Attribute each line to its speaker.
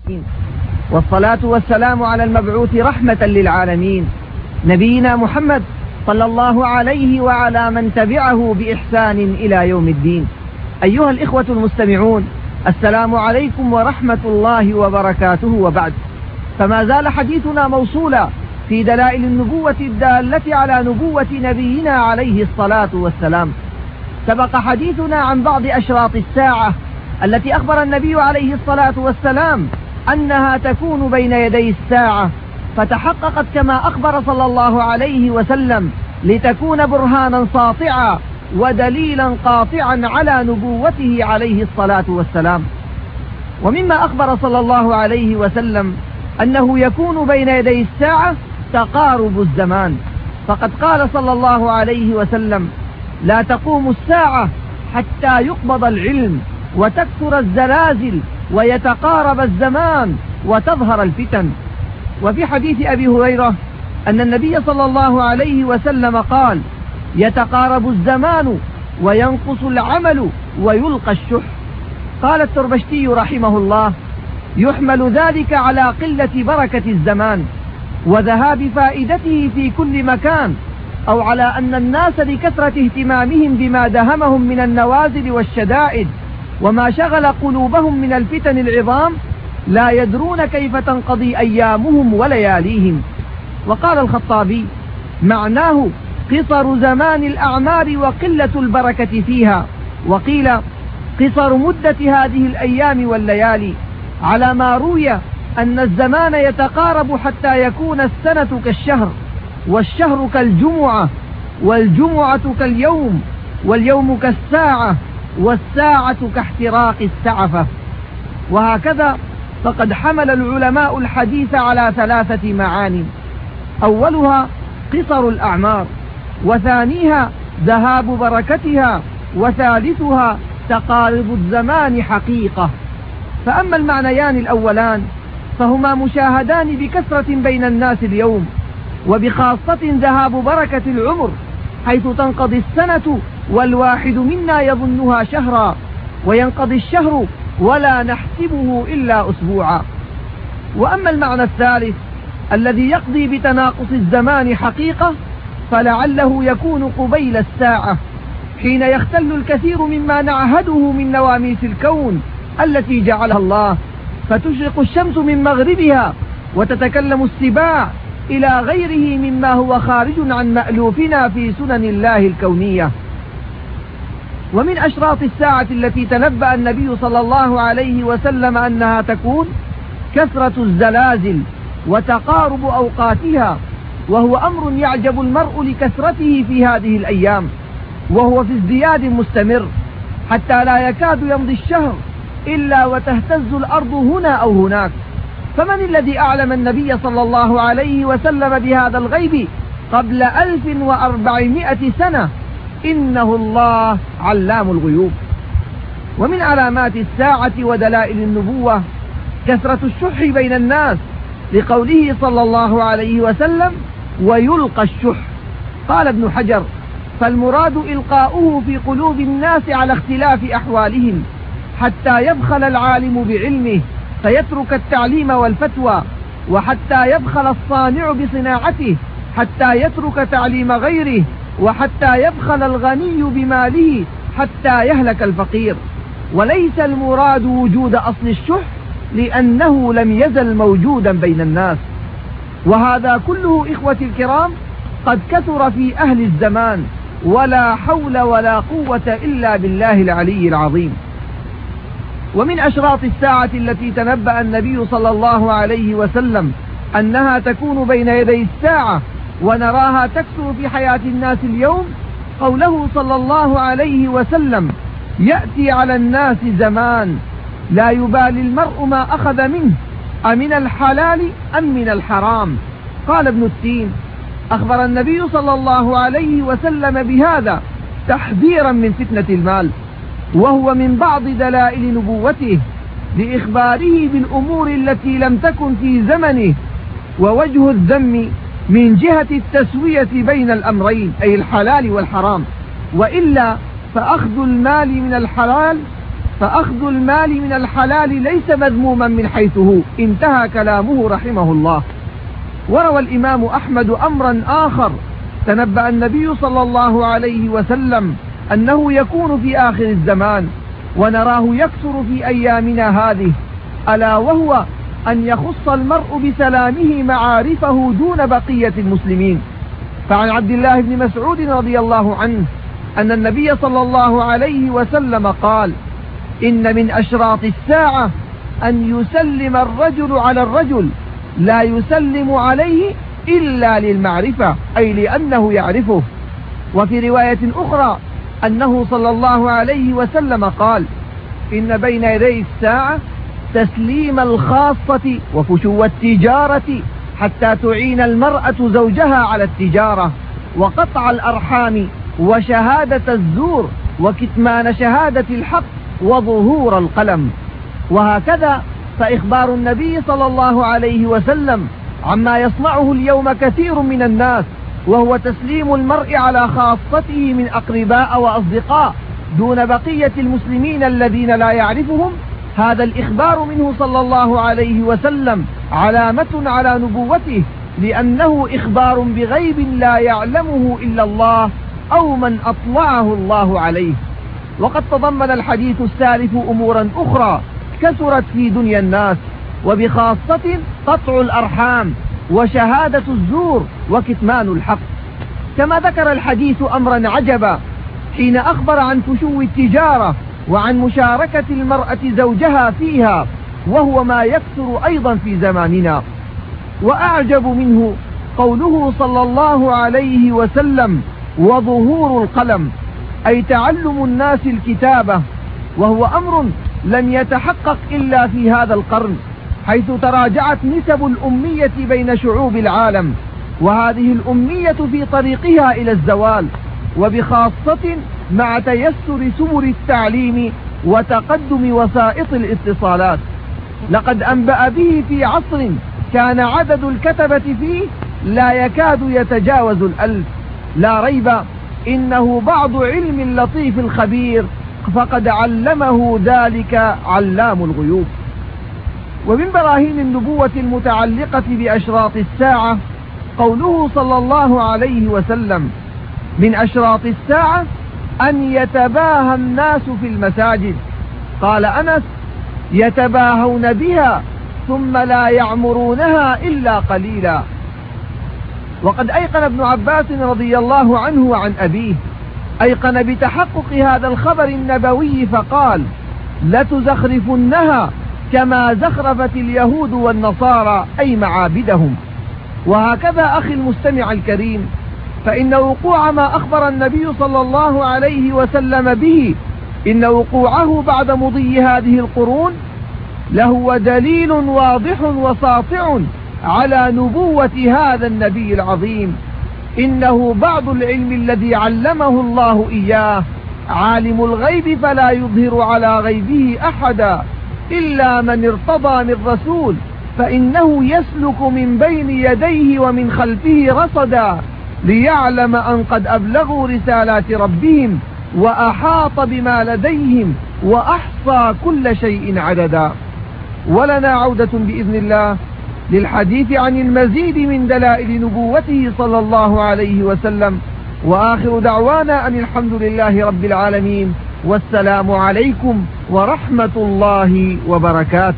Speaker 1: والصلاة والسلام على المبعوث رحمة للعالمين نبينا محمد صلى الله عليه وعلى من تبعه بإحسان إلى يوم الدين. أيها الإخوة المستمعون، السلام عليكم ورحمة الله وبركاته، وبعد، فما زال حديثنا موصولا في دلائل النبوة الدالة على نبوة نبينا عليه الصلاة والسلام. سبق حديثنا عن بعض أشراط الساعة التي أخبر النبي عليه الصلاة والسلام أنها تكون بين يدي الساعة، فتحققت كما أخبر صلى الله عليه وسلم لتكون برهانا ساطعا ودليلا قاطعا على نبوته عليه الصلاة والسلام. ومما أخبر صلى الله عليه وسلم أنه يكون بين يدي الساعة تقارب الزمان، فقد قال صلى الله عليه وسلم: لا تقوم الساعة حتى يقبض العلم وتكثر الزلازل ويتقارب الزمان وتظهر الفتن. وفي حديث أبي هريرة أن النبي صلى الله عليه وسلم قال: يتقارب الزمان وينقص العمل ويلقى الشح. قال التربشتي رحمه الله: يحمل ذلك على قلة بركة الزمان وذهاب فائدته في كل مكان، أو على أن الناس لكثرة اهتمامهم بما دهمهم من النوازل والشدائد وما شغل قلوبهم من الفتن العظام لا يدرون كيف تنقضي أيامهم ولياليهم. وقال الخطابي: معناه قصر زمان الأعمار وقلة البركة فيها. وقيل قصر مدة هذه الأيام والليالي، على ما روي أن الزمان يتقارب حتى يكون السنة كالشهر، والشهر كالجمعة، والجمعة كاليوم، واليوم كالساعة، والساعة كاحتراق السعفة. وهكذا فقد حمل العلماء الحديث على 3 معان: أولها قصر الأعمار، وثانيها ذهاب بركتها، وثالثها تقارب الزمان حقيقة. فأما المعنيان الأولان فهما مشاهدان بكثرة بين الناس اليوم، وبخاصة ذهاب بركة العمر، حيث تنقضي السنة والواحد منا يظنها شهرا، وينقضي الشهر ولا نحسبه إلا أسبوعا. وأما المعنى الثالث الذي يقضي بتناقص الزمان حقيقة، فلعله يكون قبيل الساعة، حين يختل الكثير مما نعهده من نواميس الكون التي جعلها الله، فتشرق الشمس من مغربها وتتكلم السباع إلى غيره مما هو خارج عن مألوفنا في سنن الله الكونية. ومن أشراط الساعة التي تنبأ النبي صلى الله عليه وسلم أنها تكون كثرة الزلازل وتقارب أوقاتها، وهو أمر يعجب المرء لكثرته في هذه الأيام، وهو في ازدياد مستمر، حتى لا يكاد يمضي الشهر إلا وتهتز الأرض هنا أو هناك. فمن الذي أعلم النبي صلى الله عليه وسلم بهذا الغيب قبل 1400 سنة؟ إنه الله علام الغيوب. ومن علامات الساعة ودلائل النبوة كثرة الشح بين الناس، لقوله صلى الله عليه وسلم: ويلقى الشح. قال ابن حجر: فالمراد إلقاؤه في قلوب الناس على اختلاف أحوالهم، حتى يبخل العالم بعلمه فيترك التعليم والفتوى، وحتى يبخل الصانع بصناعته حتى يترك تعليم غيره، وحتى يبخل الغني بماله حتى يهلك الفقير. وليس المراد وجود أصل الشح، لأنه لم يزل موجودا بين الناس. وهذا كله إخوتي الكرام قد كثر في أهل الزمان، ولا حول ولا قوة إلا بالله العلي العظيم. ومن أشراط الساعة التي تنبأ النبي صلى الله عليه وسلم أنها تكون بين يدي الساعة ونراها تكثر في حياة الناس اليوم، قوله صلى الله عليه وسلم: يأتي على الناس زمان لا يبالي المرء ما أخذ منه أمن الحلال أم من الحرام. قال ابن التين: أخبر النبي صلى الله عليه وسلم بهذا تحذيرا من فتنة المال، وهو من بعض دلائل نبوته لإخباره بالأمور التي لم تكن في زمنه. ووجه الذم من جهة التسوية بين الأمرين، أي الحلال والحرام، وإلا فأخذ المال من الحلال فأخذ المال من الحلال ليس مذموما من حيث هو. انتهى كلامه رحمه الله. وروى الإمام أحمد أمرا آخر، تنبأ النبي صلى الله عليه وسلم أنه يكون في آخر الزمان ونراه يكثر في أيامنا هذه، ألا وهو أن يخص المرء بسلامه معارفه دون بقية المسلمين. فعن عبد الله بن مسعود رضي الله عنه أن النبي صلى الله عليه وسلم قال: إن من أشراط الساعة أن يسلم الرجل على الرجل لا يسلم عليه إلا للمعرفة، أي لأنه يعرفه. وفي رواية أخرى أنه صلى الله عليه وسلم قال: إن بين يدي الساعة تسليم الخاصة وفشو التجارة حتى تعين المرأة زوجها على التجارة، وقطع الأرحام، وشهادة الزور، وكتمان شهادة الحق، وظهور القلم. وهكذا فإخبار النبي صلى الله عليه وسلم عما يصنعه اليوم كثير من الناس، وهو تسليم المرء على خاصته من أقرباء وأصدقاء دون بقية المسلمين الذين لا يعرفهم. هذا الإخبار منه صلى الله عليه وسلم علامة على نبوته، لأنه إخبار بغيب لا يعلمه إلا الله أو من أطلعه الله عليه. وقد تضمن الحديث السالف أمورا أخرى كثرت في دنيا الناس، وبخاصة قطع الأرحام، وشهادة الزور، وكتمان الحق. كما ذكر الحديث أمرا عجبا حين أخبر عن فشو التجارة وعن مشاركة المرأة زوجها فيها، وهو ما يكثر أيضا في زماننا. وأعجب منه قوله صلى الله عليه وسلم: وظهور القلم، أي تعلم الناس الكتابة، وهو أمر لم يتحقق إلا في هذا القرن، حيث تراجعت نسب الأمية بين شعوب العالم، وهذه الأمية في طريقها إلى الزوال، وبخاصة مع تيسر سبل التعليم وتقدم وسائط الاتصالات. لقد أنبأ به في عصر كان عدد الكتبة فيه لا يكاد يتجاوز 1000. لا ريب إنه بعض علم اللطيف الخبير، فقد علمه ذلك علام الغيوب. ومن براهين النبوة المتعلقة بأشراط الساعة قوله صلى الله عليه وسلم: من أشراط الساعة أن يتباهى الناس في المساجد. قال أنس: يتباهون بها ثم لا يعمرونها إلا قليلا. وقد أيقن ابن عباس رضي الله عنه وعن أبيه، أيقن بتحقق هذا الخبر النبوي فقال: لتزخرفنها كما زخرفت اليهود والنصارى، أي معابدهم. وهكذا أخي المستمع الكريم، فإن وقوع ما أخبر النبي صلى الله عليه وسلم به، إن وقوعه بعد مضي هذه القرون لهو دليل واضح وساطع على نبوة هذا النبي العظيم. إنه بعض العلم الذي علمه الله إياه، عالم الغيب فلا يظهر على غيبه أحدا إلا من ارتضى من رسول، فإنه يسلك من بين يديه ومن خلفه رصدا ليعلم أن قد أبلغوا رسالات ربهم وأحاط بما لديهم وأحصى كل شيء عددا. ولنا عودة بإذن الله للحديث عن المزيد من دلائل نبوته صلى الله عليه وسلم، وآخر دعوانا أن الحمد لله رب العالمين، والسلام عليكم ورحمة الله وبركاته.